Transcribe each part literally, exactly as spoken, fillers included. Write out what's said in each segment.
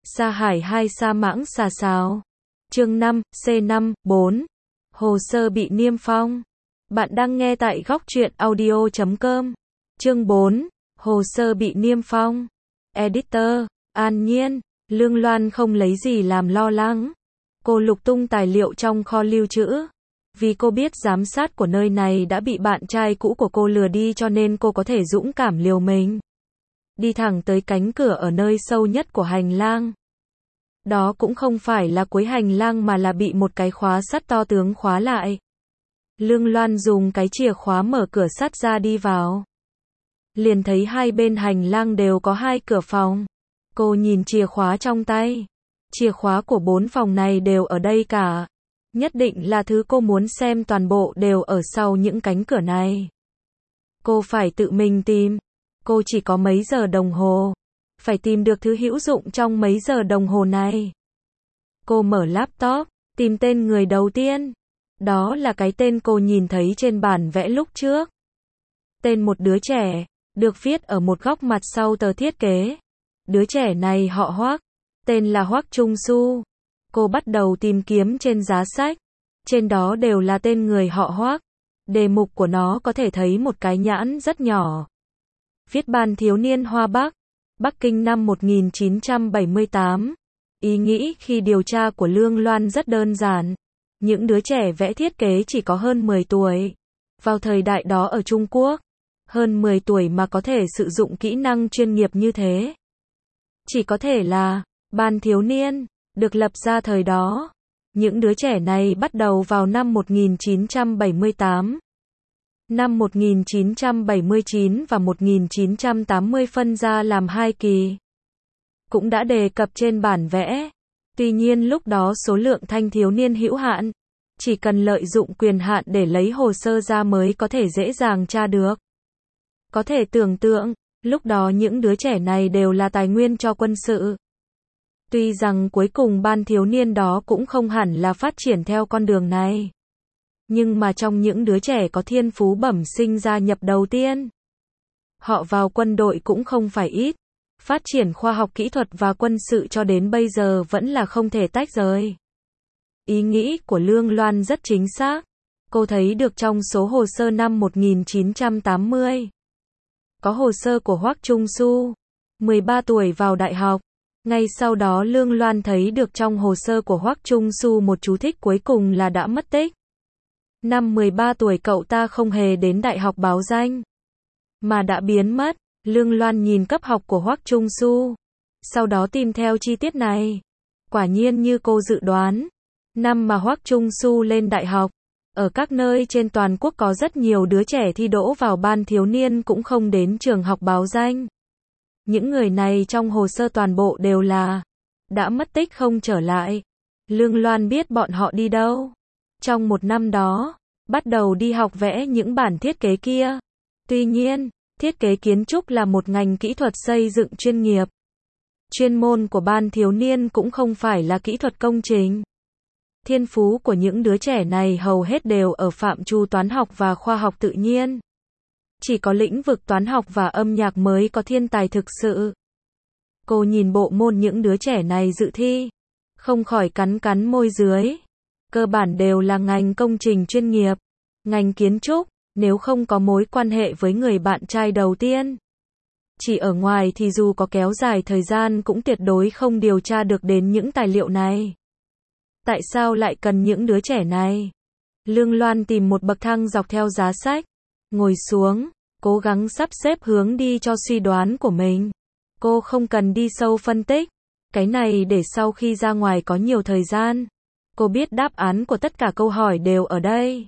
Sa Hải hai Sa Mãng Xà Xào. Chương năm, C năm, bốn. Hồ sơ bị niêm phong. Bạn đang nghe tại góc truyện audio chấm com. Chương bốn. Hồ sơ bị niêm phong. Editor, An Nhiên. Lương Loan không lấy gì làm lo lắng. Cô lục tung tài liệu trong kho lưu trữ. Vì cô biết giám sát của nơi này đã bị bạn trai cũ của cô lừa đi, cho nên cô có thể dũng cảm liều mình. Đi thẳng tới cánh cửa ở nơi sâu nhất của hành lang. Đó cũng không phải là cuối hành lang mà là bị một cái khóa sắt to tướng khóa lại. Lương Loan dùng cái chìa khóa mở cửa sắt ra đi vào. Liền thấy hai bên hành lang đều có hai cửa phòng. Cô nhìn chìa khóa trong tay. Chìa khóa của bốn phòng này đều ở đây cả. Nhất định là thứ cô muốn xem toàn bộ đều ở sau những cánh cửa này. Cô phải tự mình tìm. Cô chỉ có mấy giờ đồng hồ. Phải tìm được thứ hữu dụng trong mấy giờ đồng hồ này. Cô mở laptop, tìm tên người đầu tiên. Đó là cái tên cô nhìn thấy trên bản vẽ lúc trước. Tên một đứa trẻ, được viết ở một góc mặt sau tờ thiết kế. Đứa trẻ này họ Hoắc, tên là Hoắc Trung Su. Cô bắt đầu tìm kiếm trên giá sách. Trên đó đều là tên người họ Hoắc. Đề mục của nó có thể thấy một cái nhãn rất nhỏ. Viết Ban thiếu niên Hoa Bắc, Bắc Kinh năm một nghìn chín trăm bảy mươi tám. Ý nghĩ khi điều tra của Lương Loan rất đơn giản. Những đứa trẻ vẽ thiết kế chỉ có hơn mười tuổi. Vào thời đại đó ở Trung Quốc, hơn mười tuổi mà có thể sử dụng kỹ năng chuyên nghiệp như thế. Chỉ có thể là Ban thiếu niên, được lập ra thời đó. Những đứa trẻ này bắt đầu vào năm một nghìn chín trăm bảy mươi tám. Năm một nghìn chín trăm bảy mươi chín và một nghìn chín trăm tám mươi phân ra làm hai kỳ. Cũng đã đề cập trên bản vẽ. Tuy nhiên lúc đó số lượng thanh thiếu niên hữu hạn. Chỉ cần lợi dụng quyền hạn để lấy hồ sơ ra mới có thể dễ dàng tra được. Có thể tưởng tượng, lúc đó những đứa trẻ này đều là tài nguyên cho quân sự. Tuy rằng cuối cùng ban thiếu niên đó cũng không hẳn là phát triển theo con đường này. Nhưng mà trong những đứa trẻ có thiên phú bẩm sinh gia nhập đầu tiên, họ vào quân đội cũng không phải ít. Phát triển khoa học kỹ thuật và quân sự cho đến bây giờ vẫn là không thể tách rời. Ý nghĩ của Lương Loan rất chính xác. Cô thấy được trong số hồ sơ năm một nghìn chín trăm tám mươi. Có hồ sơ của Hoắc Trung Su, mười ba tuổi vào đại học. Ngay sau đó Lương Loan thấy được trong hồ sơ của Hoắc Trung Su một chú thích cuối cùng là đã mất tích. Năm mười ba tuổi cậu ta không hề đến đại học báo danh, mà đã biến mất. Lương Loan nhìn cấp học của Hoắc Trung Su, sau đó tìm theo chi tiết này. Quả nhiên như cô dự đoán, năm mà Hoắc Trung Su lên đại học, ở các nơi trên toàn quốc có rất nhiều đứa trẻ thi đỗ vào ban thiếu niên cũng không đến trường học báo danh. Những người này trong hồ sơ toàn bộ đều là đã mất tích không trở lại. Lương Loan biết bọn họ đi đâu. Trong một năm đó, bắt đầu đi học vẽ những bản thiết kế kia. Tuy nhiên, thiết kế kiến trúc là một ngành kỹ thuật xây dựng chuyên nghiệp. Chuyên môn của ban thiếu niên cũng không phải là kỹ thuật công trình. Thiên phú của những đứa trẻ này hầu hết đều ở phạm trù toán học và khoa học tự nhiên. Chỉ có lĩnh vực toán học và âm nhạc mới có thiên tài thực sự. Cô nhìn bộ môn những đứa trẻ này dự thi, không khỏi cắn cắn môi dưới. Cơ bản đều là ngành công trình chuyên nghiệp, ngành kiến trúc, nếu không có mối quan hệ với người bạn trai đầu tiên. Chỉ ở ngoài thì dù có kéo dài thời gian cũng tuyệt đối không điều tra được đến những tài liệu này. Tại sao lại cần những đứa trẻ này? Lương Loan tìm một bậc thang dọc theo giá sách, ngồi xuống, cố gắng sắp xếp hướng đi cho suy đoán của mình. Cô không cần đi sâu phân tích, cái này để sau khi ra ngoài có nhiều thời gian. Cô biết đáp án của tất cả câu hỏi đều ở đây,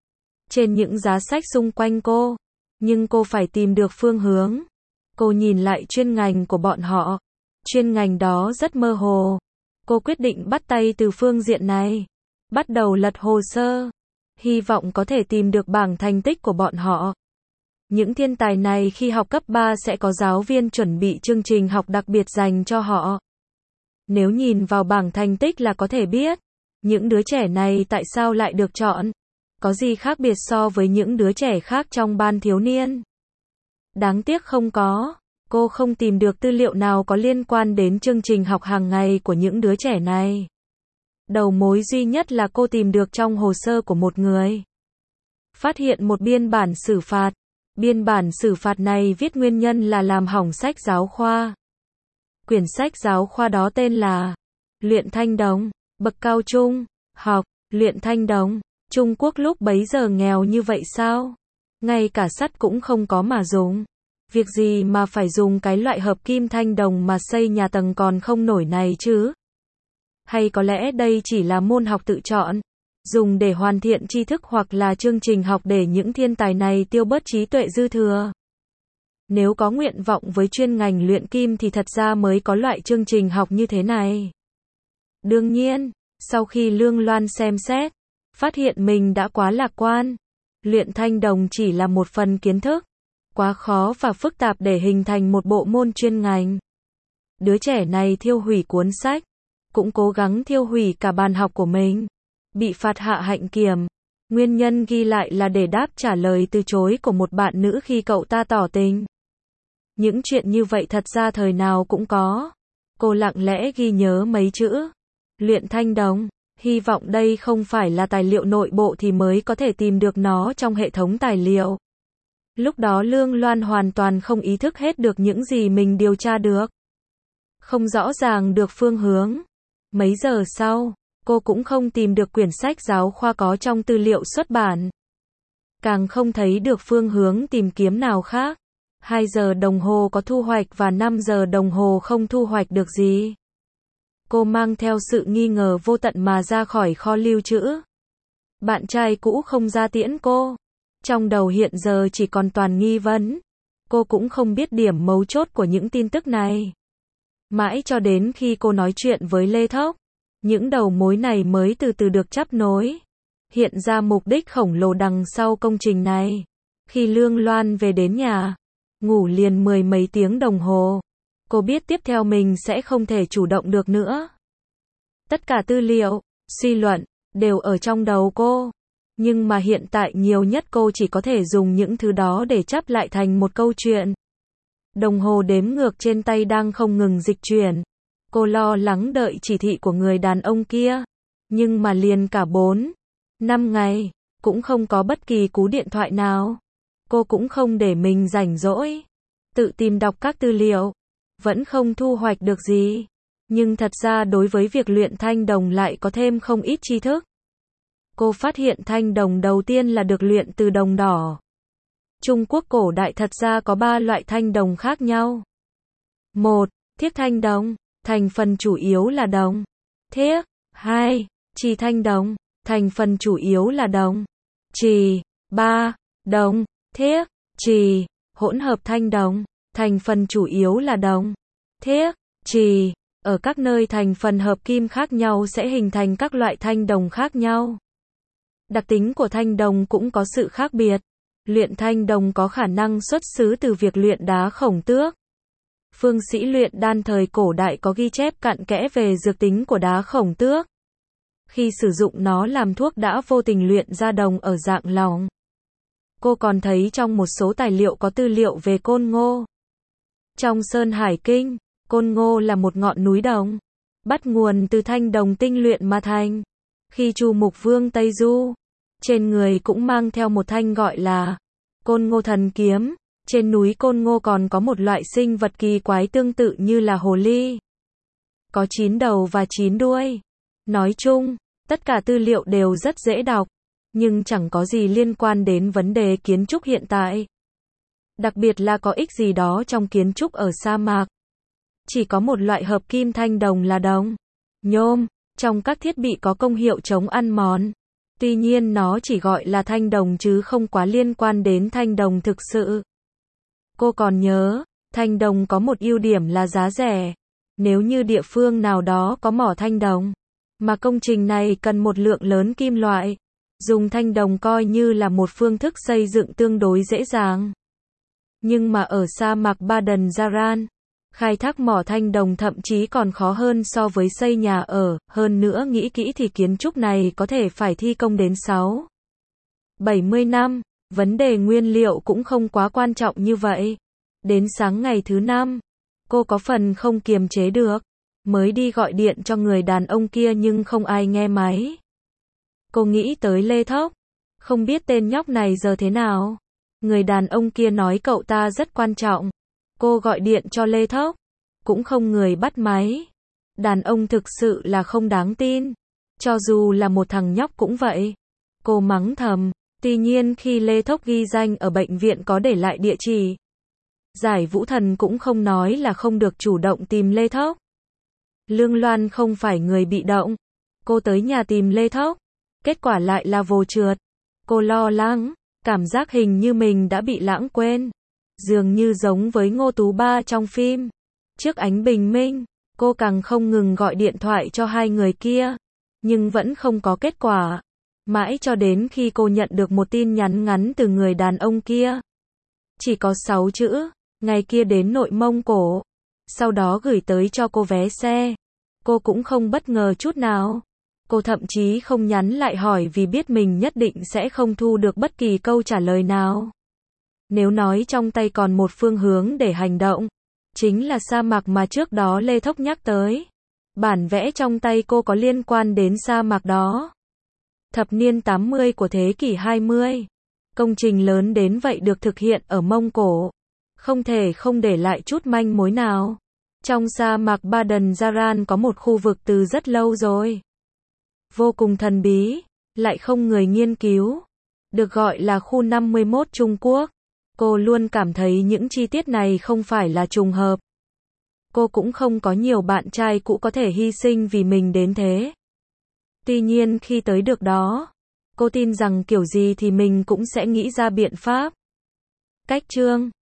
trên những giá sách xung quanh cô. Nhưng cô phải tìm được phương hướng. Cô nhìn lại chuyên ngành của bọn họ. Chuyên ngành đó rất mơ hồ. Cô quyết định bắt tay từ phương diện này. Bắt đầu lật hồ sơ. Hy vọng có thể tìm được bảng thành tích của bọn họ. Những thiên tài này khi học cấp ba sẽ có giáo viên chuẩn bị chương trình học đặc biệt dành cho họ. Nếu nhìn vào bảng thành tích là có thể biết, những đứa trẻ này tại sao lại được chọn. Có gì khác biệt so với những đứa trẻ khác trong ban thiếu niên? Đáng tiếc không có. Cô không tìm được tư liệu nào có liên quan đến chương trình học hàng ngày của những đứa trẻ này. Đầu mối duy nhất là cô tìm được trong hồ sơ của một người. Phát hiện một biên bản xử phạt. Biên bản xử phạt này viết nguyên nhân là làm hỏng sách giáo khoa. Quyển sách giáo khoa đó tên là Luyện Thanh Đồng, bậc cao trung, học, luyện thanh đồng. Trung Quốc lúc bấy giờ nghèo như vậy sao? Ngay cả sắt cũng không có mà dùng. Việc gì mà phải dùng cái loại hợp kim thanh đồng mà xây nhà tầng còn không nổi này chứ? Hay có lẽ đây chỉ là môn học tự chọn, dùng để hoàn thiện tri thức hoặc là chương trình học để những thiên tài này tiêu bớt trí tuệ dư thừa? Nếu có nguyện vọng với chuyên ngành luyện kim thì thật ra mới có loại chương trình học như thế này. Đương nhiên, sau khi Lương Loan xem xét, phát hiện mình đã quá lạc quan. Luyện thanh đồng chỉ là một phần kiến thức, quá khó và phức tạp để hình thành một bộ môn chuyên ngành. Đứa trẻ này thiêu hủy cuốn sách, cũng cố gắng thiêu hủy cả bàn học của mình. Bị phạt hạ hạnh kiểm. Nguyên nhân ghi lại là để đáp trả lời từ chối của một bạn nữ khi cậu ta tỏ tình. Những chuyện như vậy thật ra thời nào cũng có. Cô lặng lẽ ghi nhớ mấy chữ. Luyện thanh đồng. Hy vọng đây không phải là tài liệu nội bộ thì mới có thể tìm được nó trong hệ thống tài liệu. Lúc đó Lương Loan hoàn toàn không ý thức hết được những gì mình điều tra được. Không rõ ràng được phương hướng. Mấy giờ sau, cô cũng không tìm được quyển sách giáo khoa có trong tư liệu xuất bản. Càng không thấy được phương hướng tìm kiếm nào khác. Hai giờ đồng hồ có thu hoạch và năm giờ đồng hồ không thu hoạch được gì. Cô mang theo sự nghi ngờ vô tận mà ra khỏi kho lưu trữ. Bạn trai cũ không ra tiễn cô. Trong đầu hiện giờ chỉ còn toàn nghi vấn. Cô cũng không biết điểm mấu chốt của những tin tức này. Mãi cho đến khi cô nói chuyện với Lê Thốc, những đầu mối này mới từ từ được chắp nối. Hiện ra mục đích khổng lồ đằng sau công trình này. Khi Lương Loan về đến nhà, ngủ liền mười mấy tiếng đồng hồ. Cô biết tiếp theo mình sẽ không thể chủ động được nữa. Tất cả tư liệu, suy luận, đều ở trong đầu cô. Nhưng mà hiện tại nhiều nhất cô chỉ có thể dùng những thứ đó để chắp lại thành một câu chuyện. Đồng hồ đếm ngược trên tay đang không ngừng dịch chuyển. Cô lo lắng đợi chỉ thị của người đàn ông kia. Nhưng mà liền cả bốn, năm ngày, cũng không có bất kỳ cú điện thoại nào. Cô cũng không để mình rảnh rỗi. Tự tìm đọc các tư liệu. Vẫn không thu hoạch được gì. Nhưng thật ra đối với việc luyện thanh đồng lại có thêm không ít tri thức. Cô phát hiện thanh đồng đầu tiên là được luyện từ đồng đỏ. Trung Quốc cổ đại thật ra có ba loại thanh đồng khác nhau. một. Thiếc thanh đồng, thành phần chủ yếu là đồng. Thiếc. hai. Trì thanh đồng, thành phần chủ yếu là đồng. Trì. ba. Đồng, thiếc, trì, hỗn hợp thanh đồng, thành phần chủ yếu là đồng. Thiếc, trì. Ở các nơi thành phần hợp kim khác nhau sẽ hình thành các loại thanh đồng khác nhau. Đặc tính của thanh đồng cũng có sự khác biệt. Luyện thanh đồng có khả năng xuất xứ từ việc luyện đá khổng tước. Phương sĩ luyện đan thời cổ đại có ghi chép cặn kẽ về dược tính của đá khổng tước. Khi sử dụng nó làm thuốc đã vô tình luyện ra đồng ở dạng lỏng. Cô còn thấy trong một số tài liệu có tư liệu về Côn Ngô. Trong Sơn Hải Kinh, Côn Ngô là một ngọn núi đồng, bắt nguồn từ thanh đồng tinh luyện mà thành. Khi Chu Mục Vương Tây Du, trên người cũng mang theo một thanh gọi là Côn Ngô Thần Kiếm. Trên núi Côn Ngô còn có một loại sinh vật kỳ quái tương tự như là hồ ly. Có chín đầu và chín đuôi. Nói chung, tất cả tư liệu đều rất dễ đọc, nhưng chẳng có gì liên quan đến vấn đề kiến trúc hiện tại. Đặc biệt là có ích gì đó trong kiến trúc ở sa mạc. Chỉ có một loại hợp kim thanh đồng là đồng, nhôm, trong các thiết bị có công hiệu chống ăn mòn. Tuy nhiên nó chỉ gọi là thanh đồng chứ không quá liên quan đến thanh đồng thực sự. Cô còn nhớ, thanh đồng có một ưu điểm là giá rẻ. Nếu như địa phương nào đó có mỏ thanh đồng, mà công trình này cần một lượng lớn kim loại, dùng thanh đồng coi như là một phương thức xây dựng tương đối dễ dàng. Nhưng mà ở sa mạc Baden Zaran, khai thác mỏ thanh đồng thậm chí còn khó hơn so với xây nhà ở, hơn nữa nghĩ kỹ thì kiến trúc này có thể phải thi công đến sáu, bảy mươi năm, vấn đề nguyên liệu cũng không quá quan trọng như vậy. Đến sáng ngày thứ năm, cô có phần không kiềm chế được, mới đi gọi điện cho người đàn ông kia nhưng không ai nghe máy. Cô nghĩ tới Lê Thốc, không biết tên nhóc này giờ thế nào. Người đàn ông kia nói cậu ta rất quan trọng. Cô gọi điện cho Lê Thốc, cũng không người bắt máy. Đàn ông thực sự là không đáng tin. Cho dù là một thằng nhóc cũng vậy. Cô mắng thầm. Tuy nhiên khi Lê Thốc ghi danh ở bệnh viện có để lại địa chỉ, Giải Vũ Thần cũng không nói là không được chủ động tìm Lê Thốc. Lương Loan không phải người bị động. Cô tới nhà tìm Lê Thốc. Kết quả lại là vô trượt. Cô lo lắng, cảm giác hình như mình đã bị lãng quên. Dường như giống với Ngô Tú Ba trong phim. Trước ánh bình minh, cô càng không ngừng gọi điện thoại cho hai người kia. Nhưng vẫn không có kết quả. Mãi cho đến khi cô nhận được một tin nhắn ngắn từ người đàn ông kia. Chỉ có sáu chữ, ngày kia đến Nội Mông Cổ. Sau đó gửi tới cho cô vé xe. Cô cũng không bất ngờ chút nào. Cô thậm chí không nhắn lại hỏi vì biết mình nhất định sẽ không thu được bất kỳ câu trả lời nào. Nếu nói trong tay còn một phương hướng để hành động, chính là sa mạc mà trước đó Lê Thốc nhắc tới. Bản vẽ trong tay cô có liên quan đến sa mạc đó. Thập niên tám mươi của thế kỷ hai mươi. Công trình lớn đến vậy được thực hiện ở Mông Cổ. Không thể không để lại chút manh mối nào. Trong sa mạc Baden Zaran có một khu vực từ rất lâu rồi. Vô cùng thần bí, lại không người nghiên cứu. Được gọi là khu năm mươi mốt Trung Quốc. Cô luôn cảm thấy những chi tiết này không phải là trùng hợp. Cô cũng không có nhiều bạn trai cũ có thể hy sinh vì mình đến thế. Tuy nhiên khi tới được đó, cô tin rằng kiểu gì thì mình cũng sẽ nghĩ ra biện pháp. Cách chương